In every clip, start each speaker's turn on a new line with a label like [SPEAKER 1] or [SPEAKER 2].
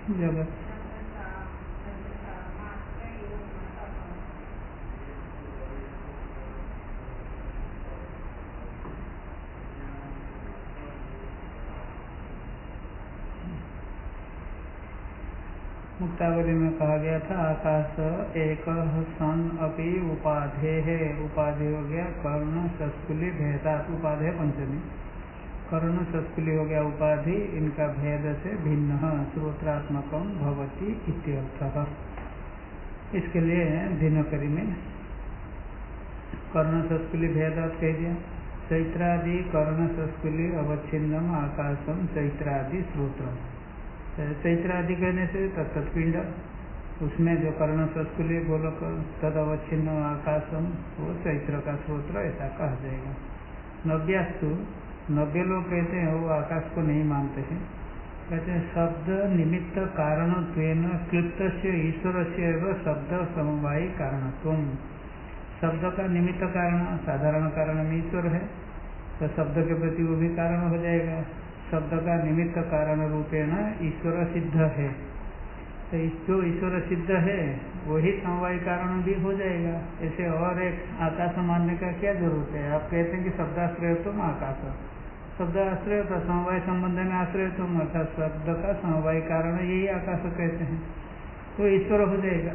[SPEAKER 1] जगत। मुक्तावली में कहा गया था आकाश एक सन अपि उपाधे है। उपाधि हो गया कर्ण सस्कुली भेदात, उपाधे पंचमी। कर्ण सस्कुली हो गया उपाधि, इनका भेद से भिन्न श्रोत्रात्मकम भवति इत्यर्थः। इसके लिए दिनकरी में कर्ण सस्कुली भेदात कह दिया। चैत्रादि कर्ण सस्कुली अवच्छिन्नम आकाशम चैत्रादि श्रोत्रम। चैत्रादि कहने से तत्पिंड, उसमें जो कर्ण सस्कुली गोलक तद अवच्छिन्न आकाशम वो चैत्र का श्रोत्र ऐसा कहा जाएगा। नव्यास्तु, नव्य लोग कहते हैं वो आकाश को नहीं मानते हैं, कहते हैं शब्द निमित्त कारण क्लिप्त से ईश्वर से एवं शब्द समवायी कारणत्व। शब्द का निमित्त कारण साधारण कारण में ईश्वर है, तो शब्द के प्रति वो भी कारण हो जाएगा। शब्द का निमित्त कारण रूपेण ईश्वर सिद्ध है, तो जो ईश्वर सिद्ध है वही समवाय कारण भी हो जाएगा। ऐसे और एक आकाश मानने का क्या जरूरत है? आप कहते हैं कि शब्दाश्रय तुम आकाश, शब्द आश्रय तो समवाय संबंध में आश्रय तुम, अर्थात शब्द का समवाय कारण यही आकाश कहते हैं, तो ईश्वर हो जाएगा।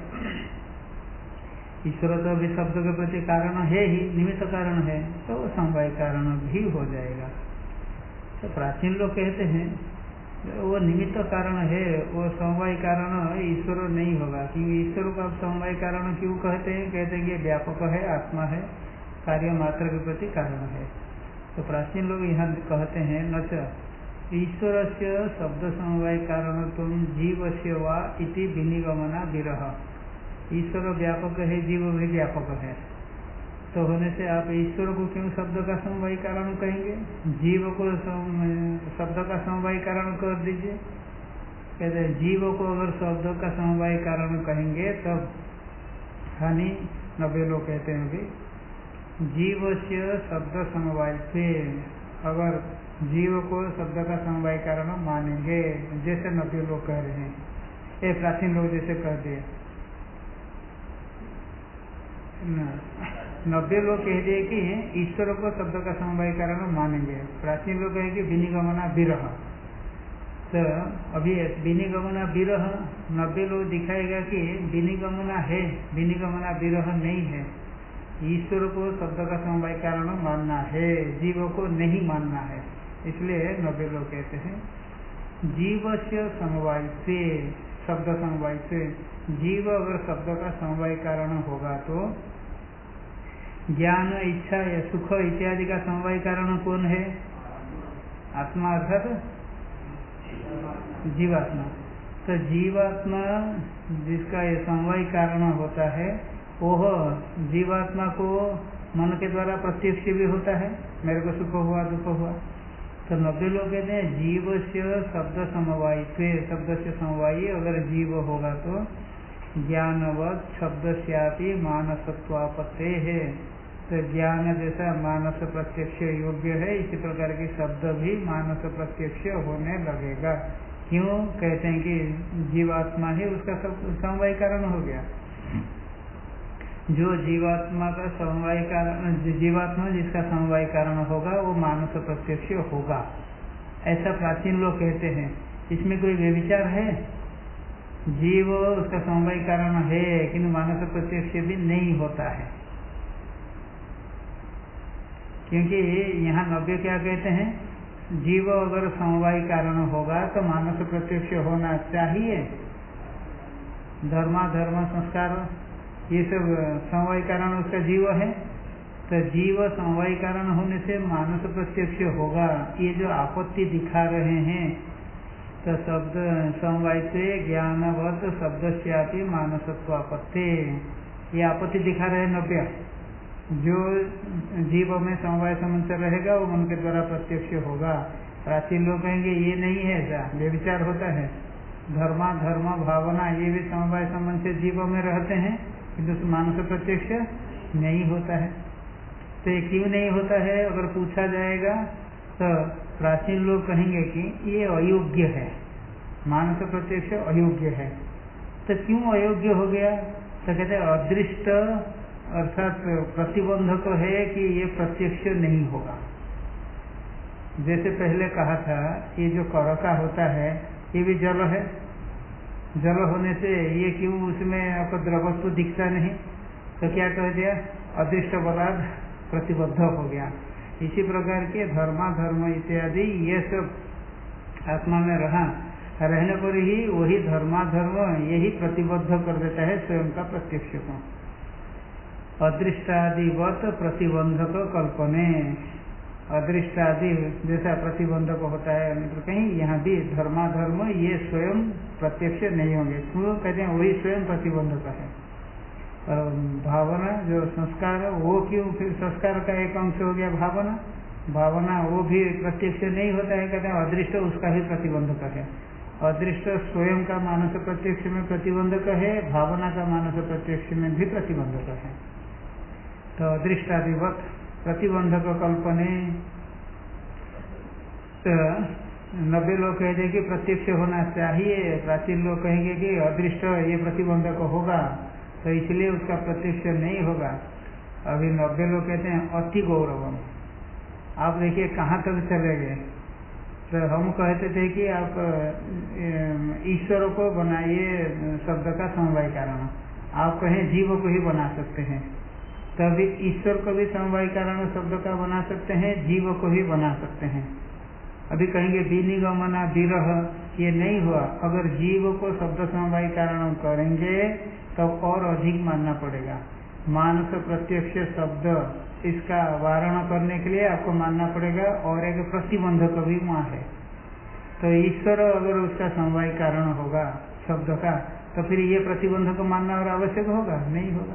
[SPEAKER 1] ईश्वर तो अभी शब्द के प्रति कारण है ही, निमित्त कारण है, तो समवाय कारण भी हो जाएगा। तो प्राचीन लोग कहते हैं वो निमित्त कारण है, वो समवाय कारण ईश्वर नहीं होगा, क्योंकि ईश्वर को आप समवाय कारण क्यों कहते हैं? कहते हैं कि व्यापक है, आत्मा है, कार्य मात्र के प्रति कारण है। तो प्राचीन लोग यहाँ कहते हैं न च ईश्वर से शब्द समवाय कारण तुम जीव से वा इति विनिगमना विरह। ईश्वर व्यापक है, जीव भी व्यापक है, तो होने से आप ईश्वर को क्यों शब्द का समवाय कारण कहेंगे? जीव को शब्द का समवाय कारण कर दीजिए। कहते हैं जीव को अगर शब्द का समवाय कारण कहेंगे तब हानि। नब्बे लोग कहते हैं कि जीव से शब्द समवाय से, अगर जीव को शब्द का समवाय कारण मानेंगे, जैसे नब्बे लोग कह रहे हैं, ये प्राचीन लोग जैसे कह दिए। नब्बे लोग कह दिए कि ईश्वर को शब्द का समवाय कारण मानेंगे, प्राचीन लोग कहे कि विनिगमना विरह। तो अभी विनिगमना विरह नब्बे लोग दिखाएगा कि विनिगमना है, विनिगमना विरह नहीं है। ईश्वर को शब्द का समवाय कारण मानना है, जीव को नहीं मानना है। इसलिए नब्बे लोग कहते हैं जीव से समवाय से, शब्द समवाय से, जीव अगर शब्द का समवाय कारण होगा तो ज्ञान इच्छा या सुख इत्यादि का समवाय कारण कौन है? आत्मा, अर्थात जीवात्मा। तो जीवात्मा जिसका ये समवाय कारण होता है, वह जीवात्मा को मन के द्वारा प्रत्यक्ष भी होता है, मेरे को सुख हुआ दुख हुआ। तो नब्बे लोग कहते हैं जीव से शब्द समवाय से, शब्द से समवायी अगर जीव होगा तो ज्ञानवत शब्द से मानसत्वापत्ते है। तो ज्ञान जैसा मानस प्रत्यक्ष योग्य है, इसी प्रकार की शब्द भी मानस प्रत्यक्ष होने लगेगा। क्यों? कहते हैं कि जीवात्मा ही उसका समवाय कारण हो गया। जो जीवात्मा का समवाय कारण, जीवात्मा जिसका समवाय कारण होगा वो मानस प्रत्यक्ष होगा, ऐसा प्राचीन लोग कहते हैं। इसमें कोई व्यभिचार है? जीव उसका समवाय कारण है, किंतु मानस प्रत्यक्ष भी नहीं होता है, क्योंकि यहाँ नव्य क्या कहते हैं? जीव अगर समवाय कारण होगा तो मानस प्रत्यक्ष होना चाहिए। धर्म संस्कार ये सब समवाय कारण उसका जीव है, तो जीव समवाय कारण होने से मानस प्रत्यक्ष होगा। ये जो आपत्ति दिखा रहे हैं, तो शब्द समवाय से ज्ञानवत शब्द से मानसत्वापत्ति, ये आपत्ति दिखा रहे हैं नव्य। जो जीव में समवाय संबंध रहेगा वो मन के द्वारा प्रत्यक्ष होगा। प्राचीन लोग कहेंगे ये नहीं है, ऐसा व्यभिचार होता है। धर्म भावना ये भी समवाय संबंध से जीव में रहते हैं, किंतु मानस प्रत्यक्ष नहीं होता है। तो ये क्यों नहीं होता है अगर पूछा जाएगा तो प्राचीन लोग कहेंगे कि ये अयोग्य है, मानस प्रत्यक्ष अयोग्य है। तो क्यों अयोग्य हो गया? तो कहते हैं अदृष्ट अर्थात प्रतिबंधक है कि ये प्रत्यक्ष नहीं होगा। जैसे पहले कहा था, ये जो करका होता है ये भी जल है, जल होने से ये क्यों उसमें आपको द्रवत्व दिखता नहीं? तो क्या कह दिया? अदृष्ट बलाद प्रतिबद्ध हो गया। इसी प्रकार के धर्म इत्यादि ये सब आत्मा में रहने पर ही वही धर्माधर्म यही प्रतिबद्ध कर देता है स्वयं का प्रत्यक्ष को। अदृष्टादिवत प्रतिबंधक कल्पने, अदृष्टादि जैसा प्रतिबंधक होता है मतलब कहीं, यहाँ भी धर्माधर्म ये स्वयं प्रत्यक्ष नहीं होंगे। क्यों कहते हैं? वही स्वयं प्रतिबंधक है। और भावना जो संस्कार वो क्यों? फिर संस्कार का एक अंश हो गया भावना, भावना वो भी प्रत्यक्ष नहीं होता है। कहते हैं अदृष्ट उसका ही प्रतिबंधक है। अदृष्ट स्वयं का मानस प्रत्यक्ष में प्रतिबंधक है, भावना का मानस प्रत्यक्ष में भी प्रतिबंधक है। तो अदृष्टादिवत प्रतिबंधक कल्पने, तो 90 लोग कहेंगे कि प्रत्यक्ष होना चाहिए, प्राचीन लोग कहेंगे कि अदृष्ट ये प्रतिबंधक होगा तो इसलिए उसका प्रत्यक्ष नहीं होगा। अभी 90 लोग कहते हैं अति गौरवम। आप देखिए कहाँ तक चले गए। तो हम कहते थे कि आप ईश्वर को बनाइए शब्द का समवाय कारण, आप कहें जीव को ही बना सकते हैं, तभी ईश्वर को भी समवाय कारण शब्द का बना सकते हैं, जीव को भी बना सकते हैं। अभी कहेंगे विनिगमना विरह, ये नहीं हुआ। अगर जीव को शब्द समवाय कारण करेंगे तो और अधिक मानना पड़ेगा। मानस प्रत्यक्ष शब्द इसका वारण करने के लिए आपको मानना पड़ेगा और एक प्रतिबंधक भी वहाँ है। तो ईश्वर अगर उसका समवाय कारण होगा शब्द का, तो फिर ये प्रतिबंधक मानना और आवश्यक होगा? नहीं होगा।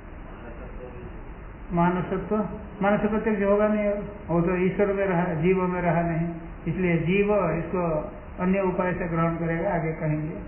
[SPEAKER 1] मानसत्व मानस प्रत्यक्ष होगा नहीं, और वो तो ईश्वर में रहा, जीव में रहा नहीं, इसलिए जीव इसको अन्य उपाय से ग्रहण करेगा। आगे कहेंगे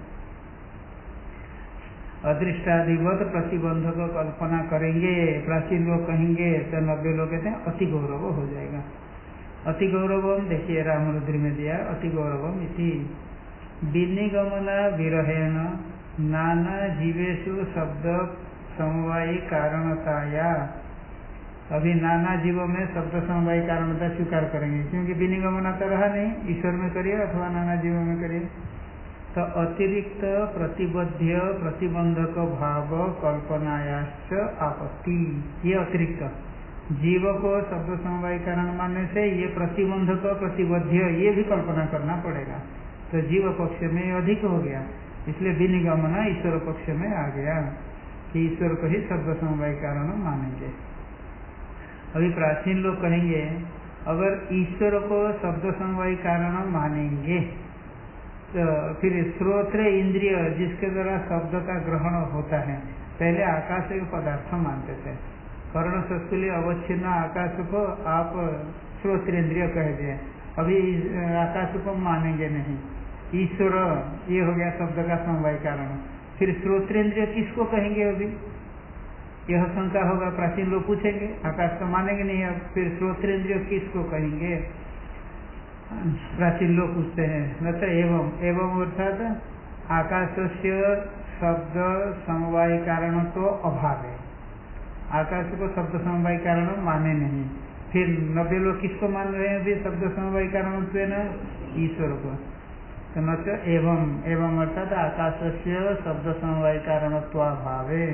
[SPEAKER 1] अदृष्टादिवत प्रतिबंधक कल्पना करेंगे, प्राचीन लोग कहेंगे, तो 90 लोग कहते हैं अति गौरव हो जाएगा। अति गौरवम देखिए रामरुद्री में दिया, अति गौरवम इति विनिगमना विरहेण नाना जीवेषु शब्द समवायी कारणताया। अभी नाना जीवों में शब्द समवायी कारणता स्वीकार करेंगे, क्योंकि विनिगमना तो रहा नहीं, ईश्वर में करिए अथवा नाना जीवों में करिए। तो अतिरिक्त प्रतिबद्ध प्रतिबंधक भाव कल्पनायाश्च आपत्ति, ये अतिरिक्त जीव को शब्द समवाय कारण मानने से ये प्रतिबंधक प्रतिबद्ध ये भी कल्पना करना पड़ेगा। तो जीव पक्ष में अधिक हो गया, इसलिए विनिगमना ईश्वर पक्ष में आ गया कि ईश्वर को ही शब्द समवाय कारण मानेंगे। अभी प्राचीन लोग कहेंगे अगर ईश्वर को शब्द समवाय कारण मानेंगे तो फिर श्रोत्र इंद्रिय जिसके द्वारा शब्द का ग्रहण होता है, पहले आकाश एक पदार्थ मानते थे, कर्ण सस्कुल्य अवच्छिन्न आकाश को आप श्रोत्रेंद्रिय कह दिए, अभी आकाश को मानेंगे नहीं, ईश्वर ये हो गया शब्द का समवाय कारण। फिर श्रोत्रेंद्रिय किसको कहेंगे? अभी यह शंका होगा, प्राचीन लोग पूछेंगे, आकाश को मानेंगे नहीं, अब फिर श्रोत्रेंद्रिय किसको कहेंगे? प्राचीन लोग पूछते हैं न तो एवं एवं अर्थात आकाश से शब्द समवाय कारण तो अभाव है, आकाश को शब्द समवाय कारण माने नहीं। फिर 90 लोग किसको मान रहे हैं? अभी शब्द समवाय कारण ईश्वर को। तो न तो एवं एवं अर्थात आकाश से शब्द समवाय कारण तो अभाव है।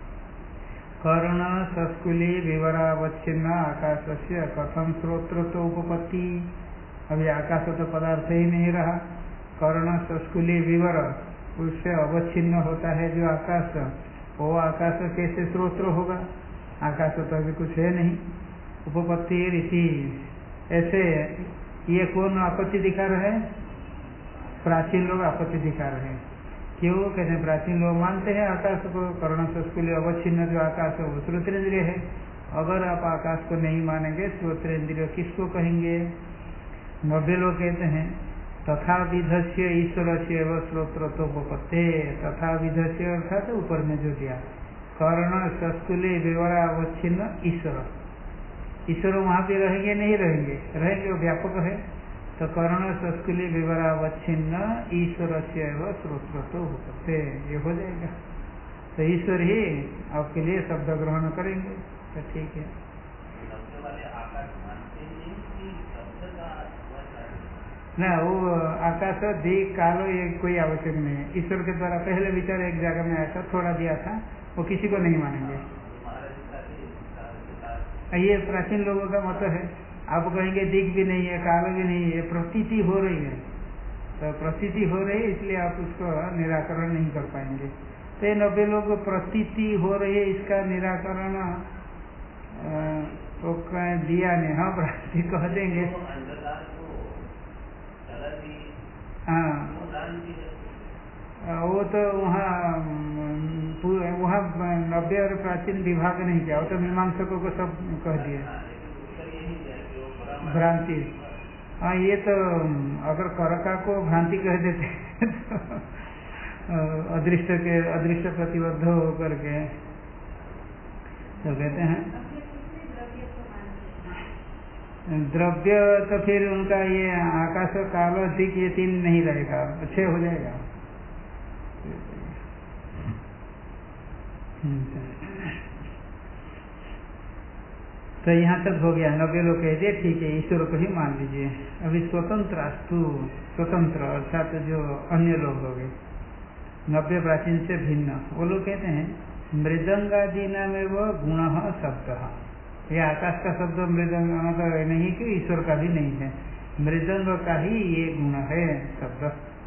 [SPEAKER 1] कर्ण सस्कुली विवरावच्छिन्न आकाश से कथम श्रोत्र तो उपपत्ति। अभी आकाश तो पदार्थ ही नहीं रहा, कर्ण सस्कुली विवर उससे अवच्छिन्न होता है जो आकाश, वो आकाश कैसे श्रोत्र होगा? आकाश तो अभी कुछ है नहीं। उपपत्ति रीति ऐसे ये कौन आपत्ति दिखा रहे हैं? प्राचीन लोग आपत्ति दिखा रहे हैं। क्यों कहते हैं? प्राचीन लोग मानते हैं आकाश को, कर्ण सस्कुल्य अवच्छिन्न जो आकाश है वो श्रोत्रेंद्रिय है। अगर आप आकाश को नहीं मानेंगे, श्रोत्रेंद्रिय किसको कहेंगे? 90 लोग कहते हैं तथा विधस्य ईश्वर से एवं श्रोत्रोपत्ते। तथा विधस्य अर्थात ऊपर में जो दिया कर्ण सस्कुल्य विवरावच्छिन्न ईश्वर, ईश्वर वहाँ पे रहेंगे नहीं रहेंगे? रहेंगे, वो व्यापक है। तो कर्ण संस्कुली विवरावच्छिन्न ईश्वर से श्रोत्रतो होते, ये हो जाएगा। तो ईश्वर ही आपके लिए शब्द ग्रहण करेंगे, तो ठीक है। ना वो आकाश दिख कालो ये कोई आवश्यक नहीं है। ईश्वर के द्वारा पहले विचार एक जगह में आया था, थोड़ा दिया था, वो किसी को नहीं मानेंगे। ये प्राचीन लोगों का मत है। आप कहेंगे दिख भी नहीं है, कालो भी नहीं है, प्रतीति हो रही है। तो प्रतीति हो रही है इसलिए आप उसको निराकरण नहीं कर पाएंगे। तो 90 लोग प्रतीति हो रही है इसका निराकरण तो दिया नहीं। हाँ प्रतीति कह देंगे। हाँ वो तो वहाँ 90 और प्राचीन विभाग नहीं किया, वो तो मीमांसकों को सब कह दिए भ्रांति। हाँ ये तो अगर करका को भ्रांति कह देते तो अदृष्ट प्रतिबद्ध होकर के तो कहते हैं द्रव्य, तो फिर उनका ये आकाश काल दिक ये 3 नहीं रहेगा, 6 हो जाएगा। तो यहाँ तक हो गया। 90 लोग कह दिए ठीक है, ईश्वर को ही मान लीजिए। अभी स्वतंत्रास्तु, स्वतंत्र अर्थात जो अन्य लोग हो गए 90 प्राचीन से भिन्न, वो लोग कहते हैं मृदंगादि नाम वो गुण शब्द। ये आकाश का शब्द मृदंग मतलब नहीं कि ईश्वर का भी नहीं है, मृदंग का ही ये गुण है शब्द।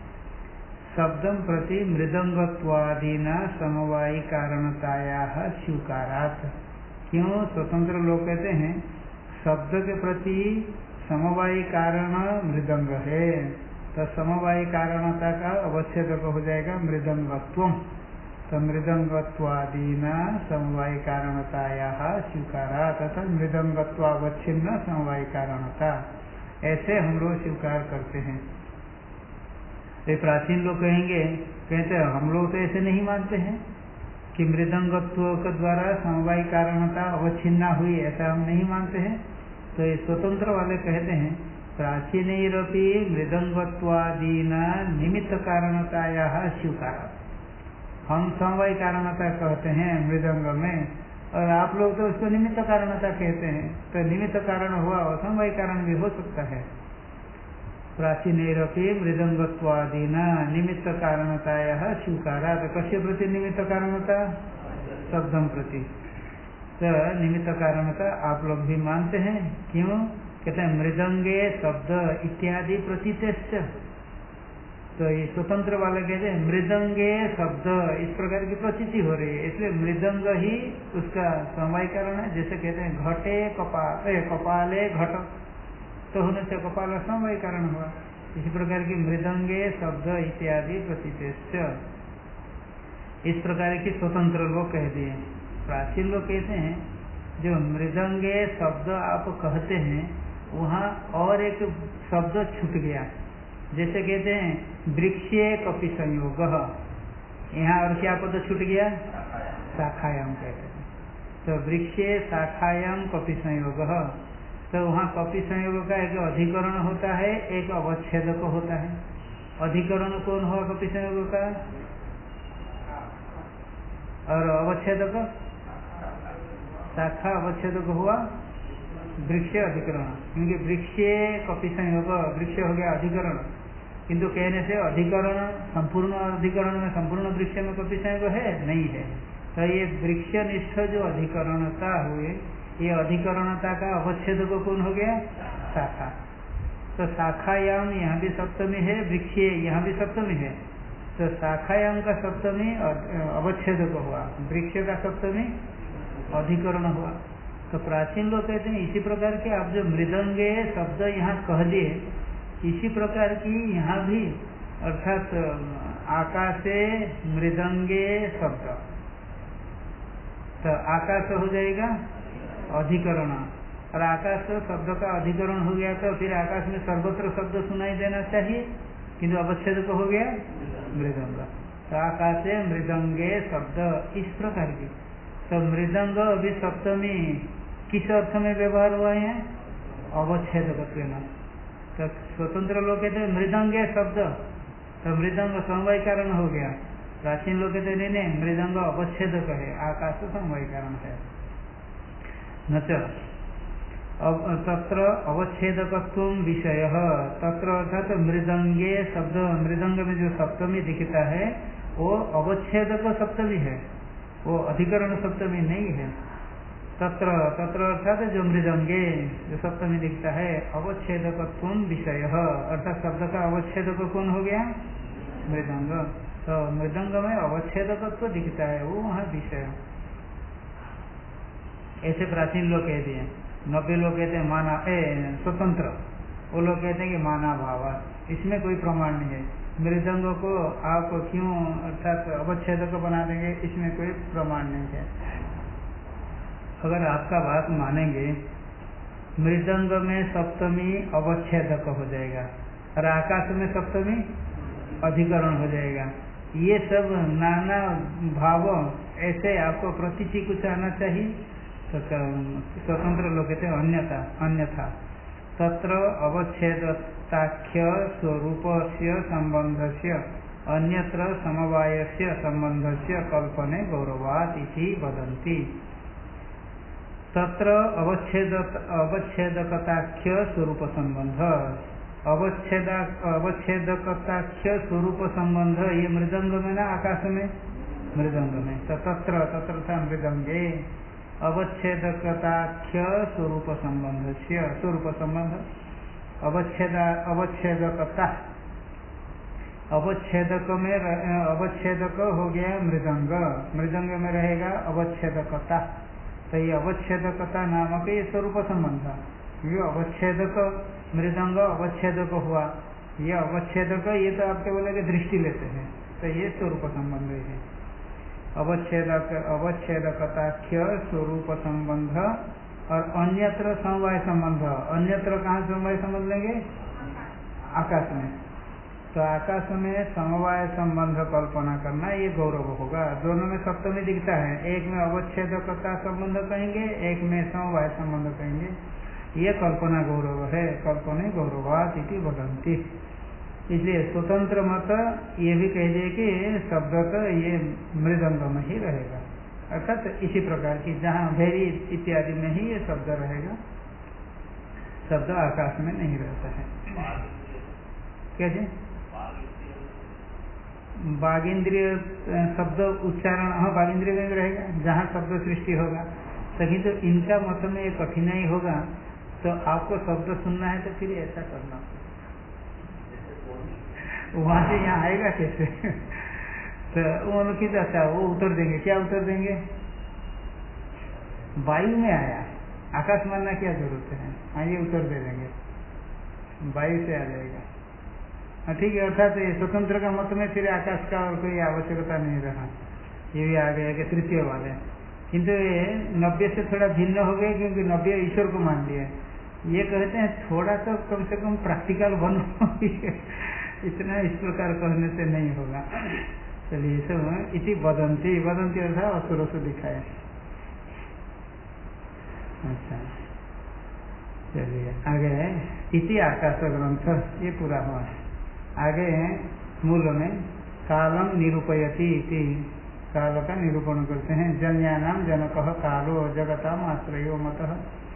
[SPEAKER 1] शब्दम प्रति मृदंगत्वादिना समवायी कारणताया स्वीकारात्। क्यों स्वतंत्र लोग कहते हैं शब्द के प्रति समवायी कारण मृदंग है, तो समवायी कारणता का अवच्छेदक हो जाएगा मृदंगत्वम। तो मृदंगत्वादिना समवायी कारणताया स्वीकारा तथा मृदंगत्वावच्छिन्न समवायी कारणता, ऐसे हम लोग स्वीकार करते हैं। ये प्राचीन लोग कहेंगे, कहते हैं हम लोग तो ऐसे नहीं मानते हैं कि मृदंगत्व के द्वारा समवायी कारणता अवच्छिन्ना हुई, ऐसा हम नहीं मानते हैं। तो ये स्वतंत्र वाले कहते हैं प्राचीनैरपि मृदंगत्वादिना निमित्त कारणताया स्वीकारा। हम समवायी कारणता कहते हैं मृदंग में, और आप लोग तो उसको निमित्त कारणता कहते हैं। तो निमित्त कारण हुआ और समवायी कारण भी हो सकता है। प्राचीनैरपि मृदंगत्वादिना निमित्त कारणताया स्वीकारा। तो कस्य प्रति निमित्त कारणता? शब्दम प्रति। तो निमित्त कारणता आप लोग भी मानते हैं। क्यों? कहते हैं मृदंगे शब्द इत्यादि प्रतीतेश्च। तो ये स्वतंत्र वाले कहते हैं मृदंगे शब्द इस प्रकार की प्रतीति हो रही है, इसलिए मृदंग ही उसका समवायी कारण है। जैसे कहते हैं घटे कपाले घट, तो होने से कपाल समवायी कारण हुआ। इसी प्रकार की मृदंगे शब्द इत्यादि प्रतीतेश्च, इस प्रकार की स्वतंत्र लोग कह दिए। प्राचीन लोग कहते हैं जो मृदंगे शब्द आप कहते हैं वहाँ और एक शब्द छूट गया। जैसे कहते हैं वृक्षे कपि संयोग, यहाँ और क्या पद छूट गया? शाखायाम कहते हैं। तो वृक्षे शाखायाम कपि संयोग, तो वहाँ कपि संयोग का एक अधिकरण होता है, एक अवच्छेदक होता है। अधिकरण कौन हुआ कपि संयोग का? और अवच्छेदक? शाखा अवच्छेदक हुआ वृक्ष अधिकरण, क्योंकि वृक्षे कपि संयोग, वृक्ष हो गया अधिकरण। किंतु कहने से अधिकरण संपूर्ण अधिकरण में संपूर्ण वृक्ष में कपि संयोग है नहीं है। तो ये वृक्ष निष्ठ जो अधिकरणता हुए, ये अधिकरणता का अवच्छेद को कौन हो गया? शाखा। तो शाखायाम यहाँ भी सप्तमी है, वृक्षे यहाँ भी सप्तमी है। तो शाखायाम का सप्तमी अवच्छेद को हुआ, वृक्ष का सप्तमी अधिकरण हुआ। तो प्राचीन लोग कहते हैं इसी प्रकार के आप जो मृदंगे शब्द यहाँ कह दिए, इसी प्रकार की यहाँ भी, अर्थात आकाशे मृदंगे शब्द, तो आकाश हो जाएगा अधिकरण, और आकाश शब्द का अधिकरण हो गया तो फिर आकाश में सर्वत्र शब्द सुनाई देना चाहिए, किंतु अवच्छेद को हो गया मृदंग। तो आकाशे मृदंगे शब्द इस प्रकार की। तो मृदंग अभी सप्तमी किस अर्थ में व्यवहार हुआ है? अवच्छेदक। तो तो स्वतंत्र लोग कहते हैं मृदंग है शब्द, तो मृदंग समवाय कारण हो गया। प्राचीन लोग कहते नहीं नहीं, मृदंग अवच्छेदक है, आकाश समवाय कारण है। न तत्र अवच्छेदकत्व विषय, तत्र अर्थात मृदंगे शब्द, मृदंग में जो सप्तमी दिखता है वो अवच्छेदक सप्तमी है, वो अधिकरण सप्तमी नहीं है। तत्र तत्र अर्थात जो मृदंगे जो सप्तमी दिखता है, अवच्छेदकत्व विषय, अर्थात शब्द का अवच्छेदक कौन हो गया? मृदंग। तो मृदंग में अवच्छेदकत्व दिखता है, वो वहाँ विषय। ऐसे प्राचीन लोग कह दिए। 90 लोग कहते हैं माना स्वतंत्र, वो लोग कहते हैं कि माना भाव, इसमें कोई प्रमाण नहीं है। मृदंग को आप क्यों अर्थात अवच्छेदक बना देंगे, इसमें कोई प्रमाण नहीं है। अगर आपका बात मानेंगे मृदंग में सप्तमी अवच्छेदक हो जाएगा और आकाश में सप्तमी अधिकरण हो जाएगा, ये सब नाना भाव ऐसे आपको प्रतीति कुछ आना चाहिए। तो स्वतंत्र लोग कहते हैं अन्यथा, अन्यथा तत्र अवच्छेदताख्य स्वरूपस्य संबंधस्य अन्यत्र समवायस्य संबंधस्य कल्पने गौरवात् इति वदन्ति। तत्र अवच्छेदकताख्य स्वरूप संबंध, अवच्छेदकताख्य स्वरूप संबंध ये मृदंग में ना आकाश में? मृदंग में। तो तत्र था मृदंगे अवच्छेदकताख्य स्वरूप संबंध, स्वरूप संबंध अवच्छेदकता, अवच्छेदक में अवच्छेदक हो गया मृदंग, मृदंग में रहेगा अवच्छेदकता। तो ये अवच्छेदकता नामक ये स्वरूप संबंध, ये अवच्छेदक मृदंग अवच्छेदक हुआ, ये अवच्छेदक, ये तो आपके बोलेंगे दृष्टि लेते हैं, तो ये स्वरूप संबंध है। अवच्छेदकताख्य स्वरूप संबंध और अन्यत्र समवाय संबंध, अन्यत्र कहाँ समवाय संबंध लेंगे? आकाश में। तो आकाश में समवाय संबंध कल्पना करना ये गौरव होगा। दोनों में सप्तमी दिखता है, एक में अवच्छेदकता संबंध कहेंगे, एक में समवाय संबंध कहेंगे, ये कल्पना गौरव है, कल्पने गौरवात् इति वदन्ति। इसलिए स्वतंत्र मत ये भी कह दिए कि शब्द तो ये मृदंग में ही रहेगा, अर्थात इसी प्रकार की जहाँ भैरी इत्यादि में ही ये शब्द रहेगा, शब्द आकाश में नहीं रहता है। क्या जी? बागिंद्रिय शब्द उच्चारण, हाँ बागिंद्रिय में रहेगा जहाँ शब्द सृष्टि होगा। लेकिन तो इनका मत में एक कठिनाई होगा, तो आपको शब्द सुनना है तो फिर ऐसा करना, वहां से यहाँ आएगा कैसे? तो वो अनुचित, अच्छा वो उत्तर देंगे, क्या उत्तर देंगे? वायु में आया, आकाश मानना क्या जरूरत है? हाँ ये उत्तर दे देंगे, वायु से आ जाएगा। हाँ ठीक है, अर्थात ये स्वतंत्र का मत में फिर आकाश का और कोई आवश्यकता नहीं रहा, ये भी आ गया कि तृतीय वाले। किंतु ये 90 से थोड़ा भिन्न हो गए, क्योंकि 90 ईश्वर को मान लिया। ये कहते हैं थोड़ा तो कम से कम प्रैक्टिकल बनो, इतना इस प्रकार कहने से नहीं होगा। चलिए सब इति वदंती, वदंती अर्थात असुरों से दिखाए। अच्छा चलिए आगे इति आकाश ग्रंथ, ये पूरा हुआ। आगे मूल में कालम निरूपयति इति, काल का निरूपण करते हैं। जन्यानाम जनकः कालो जगताम आश्रयो मतः।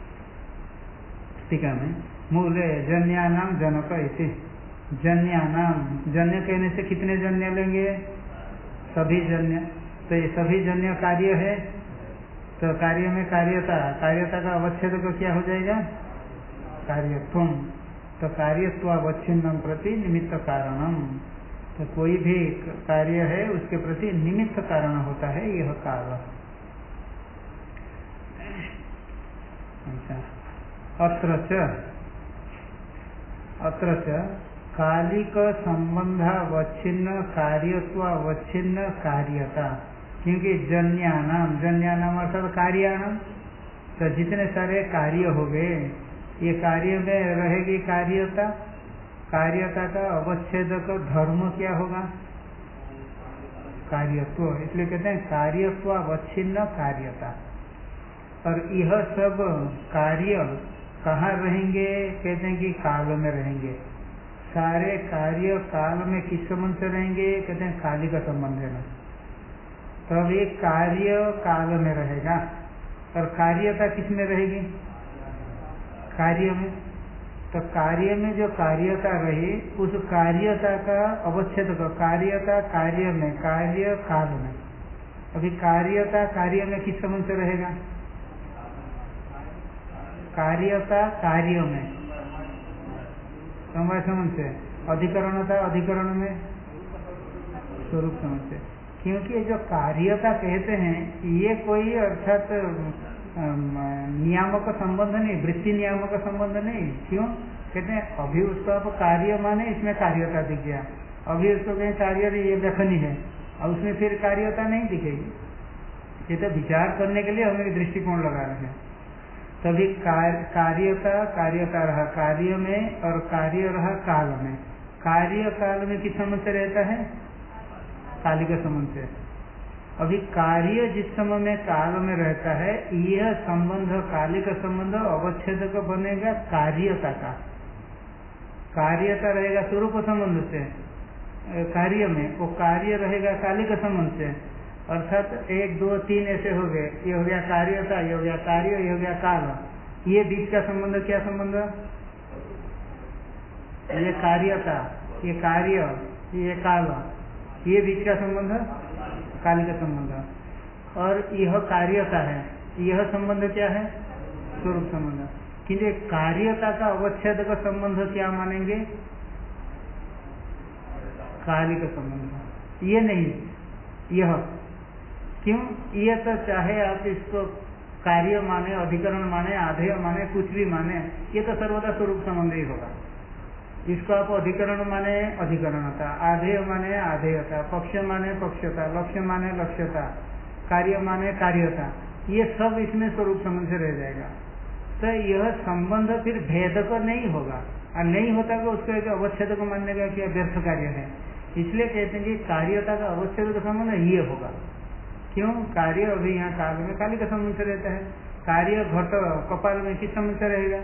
[SPEAKER 1] टीका में मूले जन्यानाम जनक इति, जन्यानाम, जन्य कहने से कितने जन्य लेंगे? सभी जन्य। तो ये सभी जन्य कार्य है, तो कार्य में कार्यता, कार्यता का अवच्छेद को क्या हो जाएगा? कार्यत्वम। तो कार्यत्वावच्छिन्नम प्रति निमित्त कारणम, तो कोई भी कार्य है उसके प्रति निमित्त कारण होता है यह काल। अच्छा अत्र च कालिक संबंधावच्छिन्न कार्यत्वावच्छिन्न कार्यता, क्योंकि जन्यानाम अर्थात कार्यानाम, तो जितने सारे कार्य हो गए ये कार्य में रहेगी कार्यता, कार्यता का अवच्छेदक धर्म क्या होगा? कार्यत्व। इसलिए कहते हैं कार्यत्वावच्छिन्न कार्यता। और यह सब कार्य कहाँ रहेंगे? कहते हैं कि काल में रहेंगे। सारे कार्य काल में किस संबंध से रहेंगे? कहते हैं काली का संबंध है ना। तब ये कार्य काल में रहेगा और कार्यता किस में रहेगी? कार्य में। तो कार्य में जो कार्यता रही, उस कार्यता का अवच्छेद को कार्यता कार्य में, कार्य काल में। अभी कार्यता कार्य में किस संबंध से रहेगा? कार्यता कार्य में समवाय संबंध से। अधिकरणता अधिकरण में स्वरूप संबंध से। क्योंकि जो कार्यता कहते हैं ये कोई अर्थात नियामक संबंध नहीं, वृत्ति नियामक संबंध नहीं। क्यों? कहते हैं अभी उसको आप कार्य माने, इसमें कार्यता दिख गया। अभी उसको कहीं कार्य ये लेखनी है और उसमें फिर कार्यता नहीं दिखेगी। ये तो विचार करने के लिए हमें दृष्टिकोण लगा रहे हैं। तभी कार्यता रहा कार्य में और कार्य रहा काल में। कार्य काल में किस संबंध से रहता है? काली का संबंध से। अभी कार्य जिस समय में काल में रहता है, यह संबंध काली का संबंध अवच्छेद का बनेगा कार्यता का। कार्यता रहेगा स्वरूप संबंध से कार्य में, वो कार्य रहेगा काली का संबंध से। अर्थात 1 2 3 ऐसे हो गए। ये हो गया कार्यता, ये हो गया कार्य, ये हो गया काल। ये बीच का संबंध क्या संबंध? ये कार्यता, ये कार्य, ये काल, ये बीच का संबंध काली का संबंध। और यह कार्यता है, यह संबंध क्या है? स्वरूप संबंध। किंतु कार्यता का अवच्छेद का संबंध क्या मानेंगे? काली का संबंध। ये नहीं, यह क्यों? ये तो चाहे आप इसको कार्य माने, अधिकरण माने, आधेय माने, कुछ भी माने, ये तो सर्वदा स्वरूप संबंध ही होगा। इसको आप अधिकरण माने अधिकरणता, आधेय माने आधेयता, पक्ष माने पक्षता, लक्ष्य माने लक्ष्यता, कार्य माने कार्यता, ये सब इसमें स्वरूप संबंध से रह जाएगा। तो यह संबंध फिर भेद को नहीं होगा, और नहीं होता कि उसको एक अवच्छेद को मानने का क्या व्यर्थ कार्य है। इसलिए कहते हैं कि कार्यता का अवच्छेद का संबंध ये होगा। क्यों? कार्य अभी यहाँ काल में काली का संबंध से रहता है। कार्य घट कपाल में किस संबंध से रहेगा?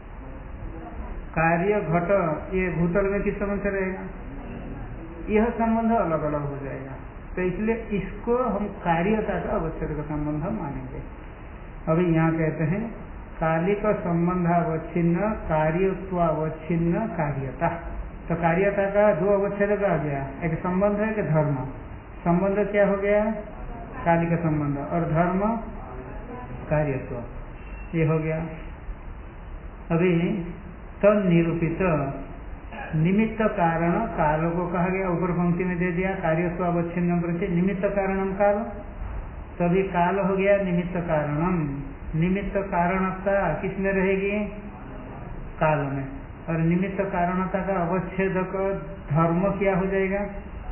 [SPEAKER 1] कार्य घट ये भूतल में किस संबंध से रहेगा? यह संबंध अलग अलग हो जाएगा। तो इसलिए इसको हम कार्यता का अवच्छेद का संबंध मानेंगे। अभी यहाँ कहते हैं काली का संबंधावच्छिन्न कार्यत्वावच्छिन्न कार्यता। तो कार्यता का 2 अवच्छेद आ गया, एक संबंध है, एक धर्म। संबंध क्या हो गया? काली का संबंध, और धर्म कार्यत्व, ये हो गया। अभी तन्निरूपित निमित्त कारण काल को कहा गया, ऊपर पंक्ति में दे दिया कार्यत्व अवच्छिन्न प्रति निमित्त कारणम काल। तभी काल हो गया निमित्त कारणम। निमित्त कारणता किस में रहेगी? काल में। और निमित्त कारणता का अवच्छेदक धर्म क्या हो जाएगा?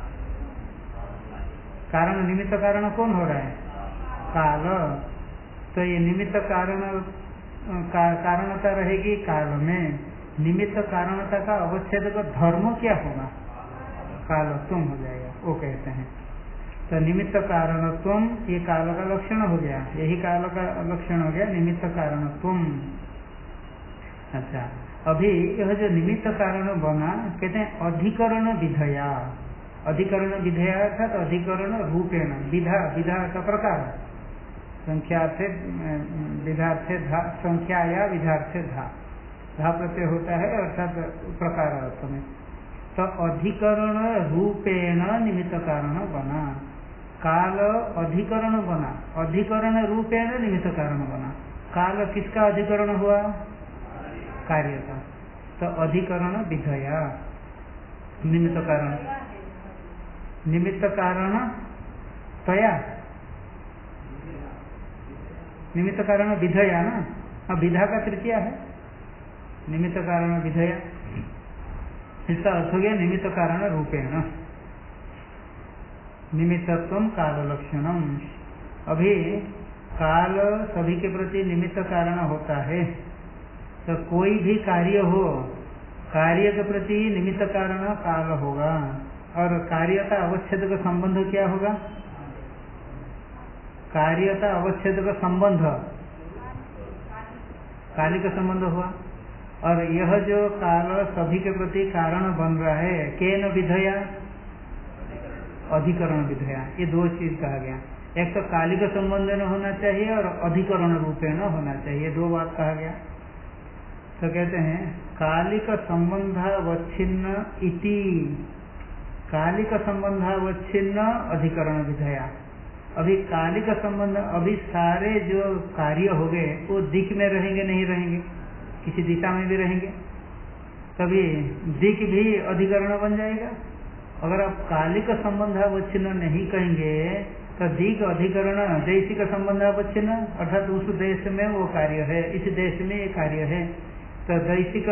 [SPEAKER 1] कारण निमित्त कारण कौन हो रहा है? काल। तो ये निमित्त कारण कारणता रहेगी काल में। निमित्त कारणता का अवच्छेद का धर्म क्या होगा? कालत्व हो जाएगा, वो कहते हैं। तो निमित्त कारणत्व ये काल का लक्षण हो गया, यही काल का लक्षण हो गया निमित्त कारणत्व। अच्छा, अभी यह जो निमित्त कारण बना, कहते हैं अधिकरण विधया। अधिकरण विधेय अर्थात अधिकरण रूपेण, विधा, विधा का प्रकार, संख्या से विधार्थे धा, संख्या या विधार्थे धा, धा प्रत्यय होता है अर्थात प्रकार अर्थ में। तो अधिकरण रूपेण निमित्त कारण बना, काल अधिकरण बना, अधिकरण रूपेण निमित्त कारण बना। काल किसका अधिकरण हुआ? कार्य का। तो अधिकरण विधया निमित्त कारण, निमित्त कारण तया, निमित्त कारण विधया ना। हाँ, विधा का तृतीया है, निमित्त कारण विधया। इसका अर्थ हो गया निमित्त कारण रूपेण, निमित्तत्वम काल लक्षणम। अभी काल सभी के प्रति निमित्त कारण होता है। तो कोई भी कार्य हो, कार्य के प्रति निमित्त कारण काल होगा। और कार्यता अवच्छेद का संबंध क्या होगा? कार्यता अवच्छेद का संबंध कालिक संबंध हुआ। और यह जो काल सभी के प्रति कारण बन रहा है, केन विधया, अधिकरण विधया, ये दो चीज कहा गया। एक तो कालिक संबंध न होना चाहिए और अधिकरण रूपे न होना चाहिए, दो बात कहा गया। तो कहते हैं कालिक संबंधावच्छिन्न इति, कालिक संबंधावच्छिन्न अधिकरण विधया। अभी कालिक संबंध, अभी सारे जो कार्य हो गए वो दिक में रहेंगे नहीं रहेंगे, किसी दिशा में भी रहेंगे, तभी दिक भी अधिकरण बन जाएगा। अगर आप कालिक संबंधावच्छिन्न नहीं कहेंगे तो दिक अधिकरण दैशिक संबंधावच्छिन्न, अर्थात उस देश में वो कार्य है, इस देश में ये कार्य है, तो दैशिक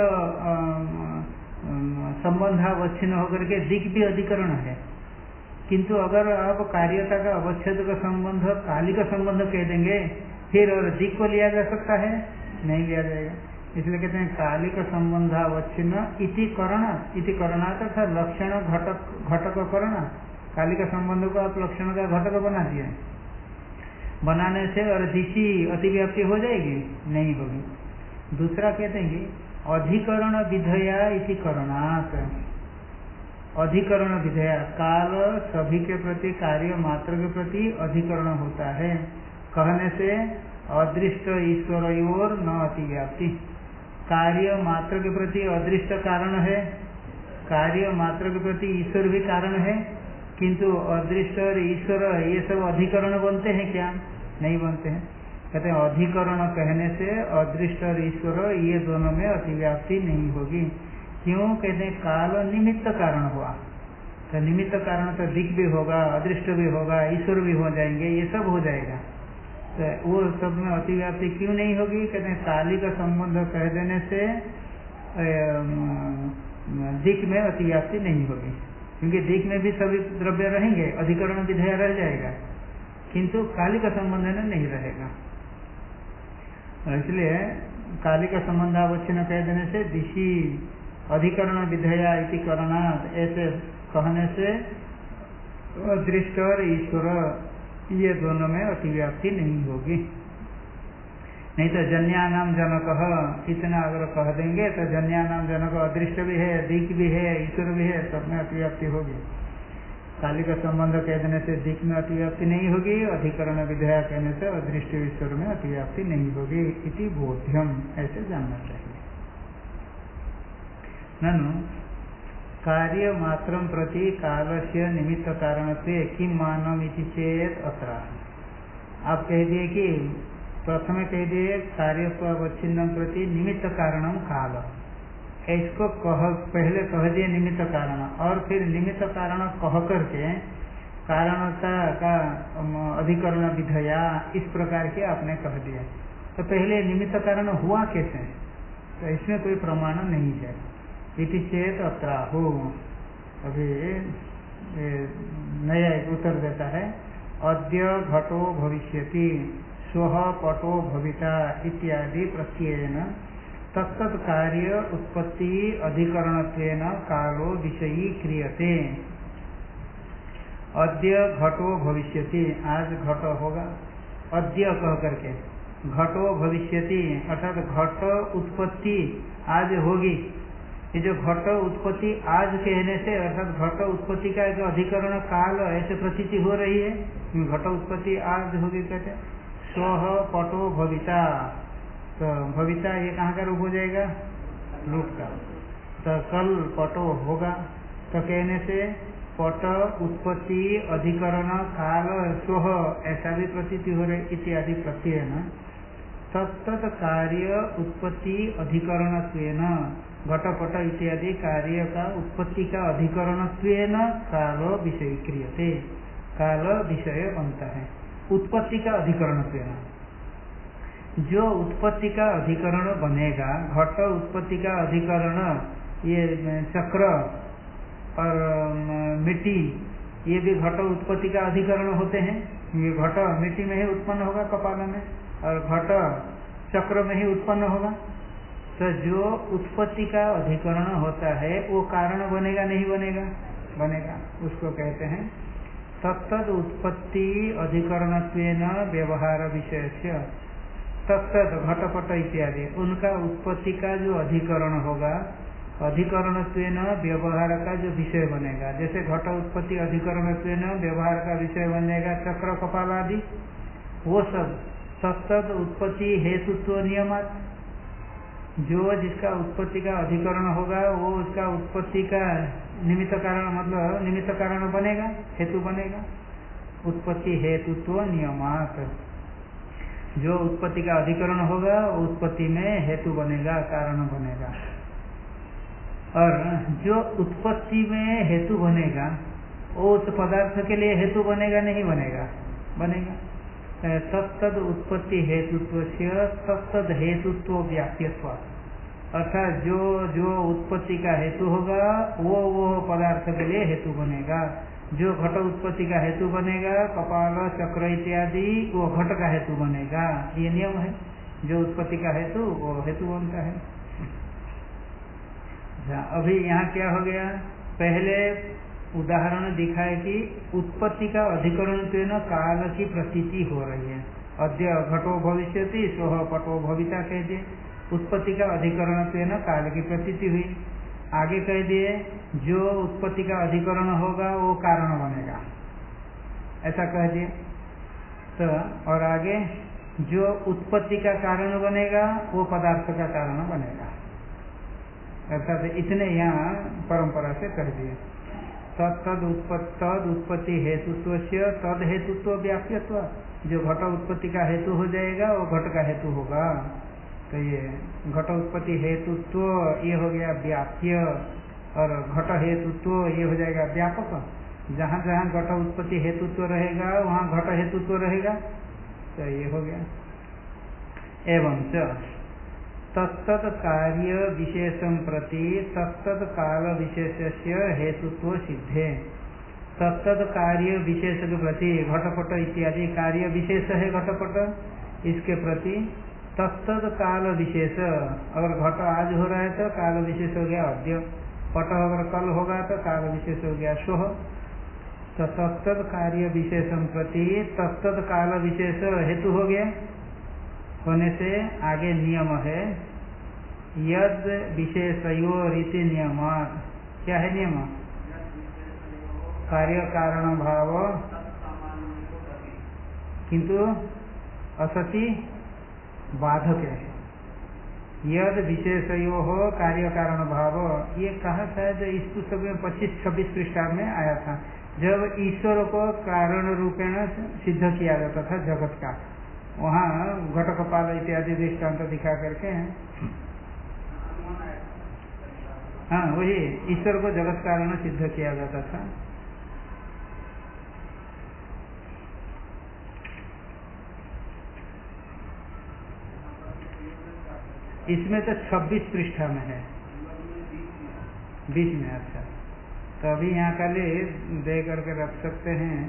[SPEAKER 1] संबंधावच्छिन्न होकर के दिक भी अधिकरण है। किंतु अगर आप कार्यता का अवच्छेद का संबंध कालिक संबंध कह देंगे, फिर और दिक को लिया जा सकता है? नहीं लिया जाएगा। इसलिए कहते हैं कालिक संबंधावच्छिन्न इति करण, इति करणार्थ अर्थात लक्षण घटक करण। कालिक संबंध को आप लक्षण का घटक बना दिए, बनाने से और दिशि अतिव्याप्ति हो जाएगी? नहीं होगी। दूसरा कहते हैं कि अधिकरण विधया इति करणात्, अधिकरण विधेया, काल सभी के प्रति कार्य मात्र के प्रति अधिकरण होता है कहने से अदृष्ट ईश्वरयोर न अतिव्याप्ति। कार्य मात्र के प्रति अदृष्ट कारण है, कार्य मात्र के प्रति ईश्वर भी कारण है, किंतु अदृष्ट और ईश्वर ये सब अधिकरण बनते हैं क्या? नहीं बनते हैं। कहते हैं अधिकरण कहने से अदृष्ट और ईश्वर ये दोनों में अतिव्याप्ति नहीं होगी। क्यों? कहते हैं काल निमित्त कारण हुआ, तो निमित्त कारण तो दिक भी होगा, अदृष्ट भी होगा, ईश्वर भी हो जाएंगे, ये सब हो जाएगा, तो वो सब में अतिव्याप्ति क्यों नहीं होगी? कहते हैं काली का संबंध कह देने से दिक में अतिव्याप्ति नहीं होगी, क्योंकि दिक में भी सभी द्रव्य रहेंगे, अधिकरण विधेय रह जाएगा, किंतु काली का संबंध नहीं रहेगा। इसलिए काली का संबंधावच्छिन्न कह देने से दिशि अधिकरण विधेया इति करणात्, ऐसे कहने से दृष्ट और ईश्वर ये दोनों में अतिव्याप्ति नहीं होगी। नहीं तो जन्यानाम जनक इतना अगर कह देंगे तो जन्यानाम जनक अदृष्ट भी है, दिक भी है, ईश्वर भी है, सब में अतिव्याप्ति होगी। काली का संबंध कह देने से दिक में अतिव्याप्ति नहीं होगी, अधिकरण विधेया कहने से अदृष्ट ईश्वर में अतिव्याप्ति नहीं होगी। इति बोध्यम, ऐसे जानना चाहिए। ननु कार्य मात्रम प्रति कालस्य निमित्त कारण से किम मानम इति चेत अत्र। आप कह दिए कि प्रथम कह दिए कार्य अवच्छिन्नम प्रति निमित्त कारणम काल, इसको पहले कह दिए निमित्त कारण, और फिर निमित्त कारण कह करके कारणता का अधिकरण विधया इस प्रकार के आपने कह दिया। तो पहले निमित्त कारण हुआ कैसे? तो इसमें कोई प्रमाण नहीं है। इति चेत अत्र हो, अभी नया एक उत्तर देता है, अद्य घटो भविष्यति श्वः पटो भविता इत्यादि प्रत्ययेन तत्तत् कार्य उत्पत्ति अधिकरणत्वेन कालो विषयी क्रियते। अद्य घटो भविष्यति, आज घट होगा, अद्य कह करके घटो भविष्यति अर्थात घट उत्पत्ति आज होगी। ये जो घट उत्पत्ति आज कहने से अर्थात घट उत्पत्ति का एक अधिकरण काल ऐसे प्रतीति हो रही है, घट उत्पत्ति आज होगी कहते हैं। स्वः पटो भविता, तो भविता ये कहाँ का रूप हो जाएगा? लूट का। तो कल पटो होगा, तो कहने से पट उत्पत्ति अधिकरण काल स्वः ऐसा भी प्रतीति हो रही इत्यादि प्रत्यय न तत्त कार्य उत्पत्ति अधिकरणत्वेन घटपट इत्यादि कार्य का उत्पत्ति का अधिकरणत्वेन काल विषय क्रियते। काल विषय बनता है उत्पत्ति का अधिकरणत्वेन। जो उत्पत्ति का अधिकरण बनेगा, घट उत्पत्ति का अधिकरण, ये चक्र और मिट्टी ये भी घट उत्पत्ति का अधिकरण होते हैं। ये घट मिट्टी में ही उत्पन्न होगा कपाल में, और घट चक्र में ही उत्पन्न होगा। तो जो उत्पत्ति का अधिकरण होता है वो कारण बनेगा नहीं बनेगा? बनेगा। उसको कहते हैं तत्तद उत्पत्ति अधिकरणत्वेन व्यवहार विषयस्य। तत्त घटपट इत्यादि उनका उत्पत्ति का जो अधिकरण होगा, अधिकरणत्वेन व्यवहार का जो विषय बनेगा, जैसे घट उत्पत्ति अधिकरणत्वेन व्यवहार का विषय बनेगा चक्र कपाल आदि, वो सब तत्त उत्पत्ति हेतुत्व नियमात, जो जिसका उत्पत्ति का अधिकरण होगा वो उसका उत्पत्ति का निमित्त कारण, मतलब निमित्त कारण बनेगा, हेतु बनेगा। उत्पत्ति हेतुत्व नियमात, जो उत्पत्ति का अधिकरण होगा उत्पत्ति में हेतु बनेगा, कारण बनेगा। और जो उत्पत्ति में हेतु बनेगा वो उस पदार्थ के लिए हेतु बनेगा, नहीं बनेगा? बनेगा। तत्तद उत्पत्ति हेतुत्व से तत्तद हेतुत्व व्याप्यत्व, अर्थात जो जो उत्पत्ति का हेतु होगा वो पदार्थ के लिए हेतु बनेगा। जो घट उत्पत्ति का हेतु बनेगा, कपाल चक्र इत्यादि, वो घट का हेतु बनेगा। ये नियम है, जो उत्पत्ति का हेतु वो हेतु बनता है। अभी यहाँ क्या हो गया, पहले उदाहरण दिखाए कि उत्पत्ति का अधिकरण तो न काल की प्रतीति हो रही है। अद्य घटो भविष्यति स्वः पटो भविता कह दिए, उत्पत्ति का अधिकरण तो न काल की प्रतीति हुई। आगे कह दिए जो उत्पत्ति का अधिकरण होगा वो कारण बनेगा, ऐसा कह दिए। तो और आगे जो उत्पत्ति का कारण बनेगा वो पदार्थ का कारण बनेगा, अर्थात इतने यहाँ परंपरा से कह दिए। तद उत्पत्ति हेतुत्व से तद हेतुत्व व्याप्यत्व, जो घट उत्पत्ति का हेतु हो जाएगा वो घट का हेतु होगा। तो ये घट उत्पत्ति हेतुत्व ये हो गया व्याप्य, और घट हेतुत्व ये हो जाएगा व्यापक। जहाँ जहाँ घट उत्पत्ति हेतुत्व रहेगा वहाँ घट हेतुत्व रहेगा, तो ये हो गया। एवं च तत्तद कार्य विशेषम प्रति तत्तद काल विशेषस्य हेतुत्व सिद्धे। तत्तद कार्य विशेष के प्रति, घटपट इत्यादि कार्य विशेष है घटपट, इसके प्रति तत्तद काल विशेष, अगर घट आज हो रहा है तो काल विशेष हो गया अद्य, पट अगर कल होगा तो काल विशेष हो गया श्वः। तो तत्तद कार्य विशेषम प्रति तत्तद काल विशेष हेतु हो गया, होने से आगे नियम है यद विशेषयो रीति नियमात। क्या है नियम? कार्य कारण भाव किंतु असति बाधक है। यद विशेषयो हो कार्य कारण भाव, ये कहा शायद इस पुस्तक में 25-26 पृष्ठ में आया था, जब ईश्वर को कारण रूपेण सिद्ध किया जाता था जगत का, वहाँ घट कपाल इत्यादि दृष्टांत दिखा करके, हाँ वही ईश्वर को जगत कारण सिद्ध किया जाता था। इसमें तो 26 पृष्ठ में है, 20 में। अच्छा, तो अभी यहाँ का दे करके रख सकते हैं।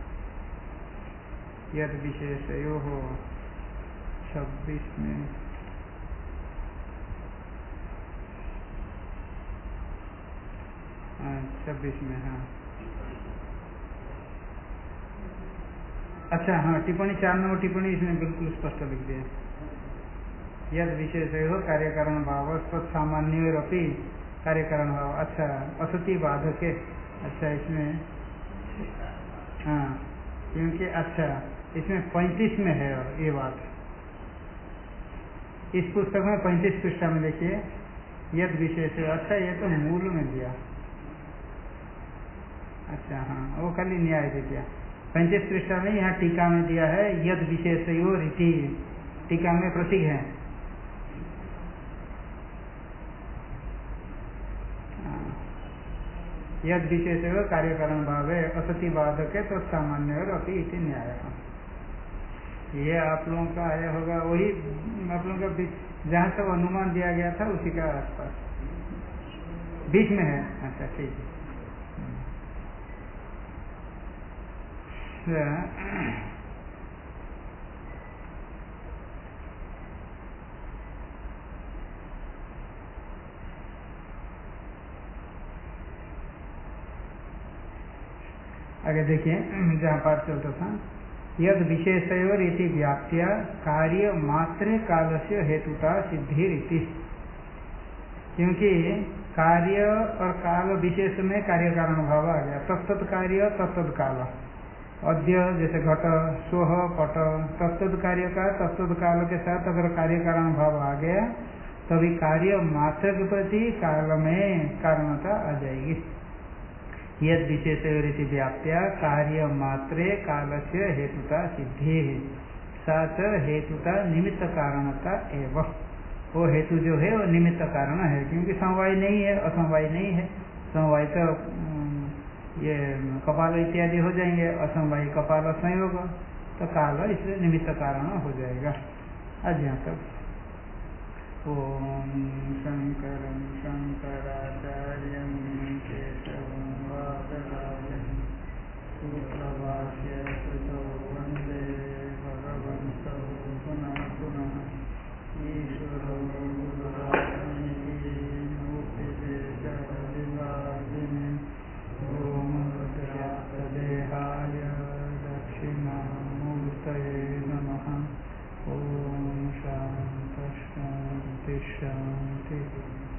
[SPEAKER 1] यद विशेषयो हो 26 में, हाँ 26 में, हाँ अच्छा, हाँ टिप्पणी 4 नंबर टिप्पणी इसमें बिल्कुल स्पष्ट लिख दिया। यद विशेषयो कार्य कारण भाव तत्सामान्योरपि कार्य कारण भाव। अच्छा, असति बाधक है। अच्छा, इसमें हाँ, क्योंकि अच्छा इसमें 35 में है और ये बात, इस पुस्तक में 35 पृष्ठ में देखिए यद विशेष। अच्छा, ये तो मूल में दिया। अच्छा हाँ, वो खाली न्याय दे दिया। 35 पृष्ठ में यहाँ टीका में दिया है यद विशेषयो रीति, टीका में प्रतीक है। यद विशेषयो कार्य कारण भाव है असति बाधक है तो सामान्य और अति इति न्याय। ये आप लोगों का आया होगा, वही आप लोगों का जहाँ सब अनुमान दिया गया था उसी का आसपास 20 में है। अच्छा ठीक है। आगे देखिए जहाँ पाठ चलता था, यद विशेषयोर इति व्याप्त्या कार्य मात्रे काल से हेतुता सिद्धि रीति, क्योंकि कार्य और काल विशेष में कार्य कारण भाव आ गया, तत्त कार्य तत्त काल। अद्य जैसे घट, स्वह पट, तत्त कार्य का तत्त काल के साथ अगर कार्य कारण भाव आ गया तभी कार्य मात्र के प्रति काल में कारणता आ जाएगी। यद विशेष रीति व्याप्त्या कार्य मात्रे काल से हेतुता सिद्धि, साथ हेतुता निमित्त कारणता एवं, वो हेतु जो है वो निमित्त कारण है, क्योंकि समवाय नहीं है, असमवाय नहीं है। समवाय तो ये कपाल इत्यादि हो जाएंगे, असमवाय कपाल संयोग, तो काल इसलिए निमित्त कारण हो जाएगा। आज यहाँ तक। ओम शंकरं शंकराचार्यं केशवं वादरायणं सूत्रभाष्य कृतौ वन्दे भगवन्तौ पुनः पुनः। ईश्वरो गुरुरात्मेति मूर्तिभेदविभागिने व्योमवद्व्याप्तदेहाय दक्षिणामूर्तये नमः। ओम शांति शांति।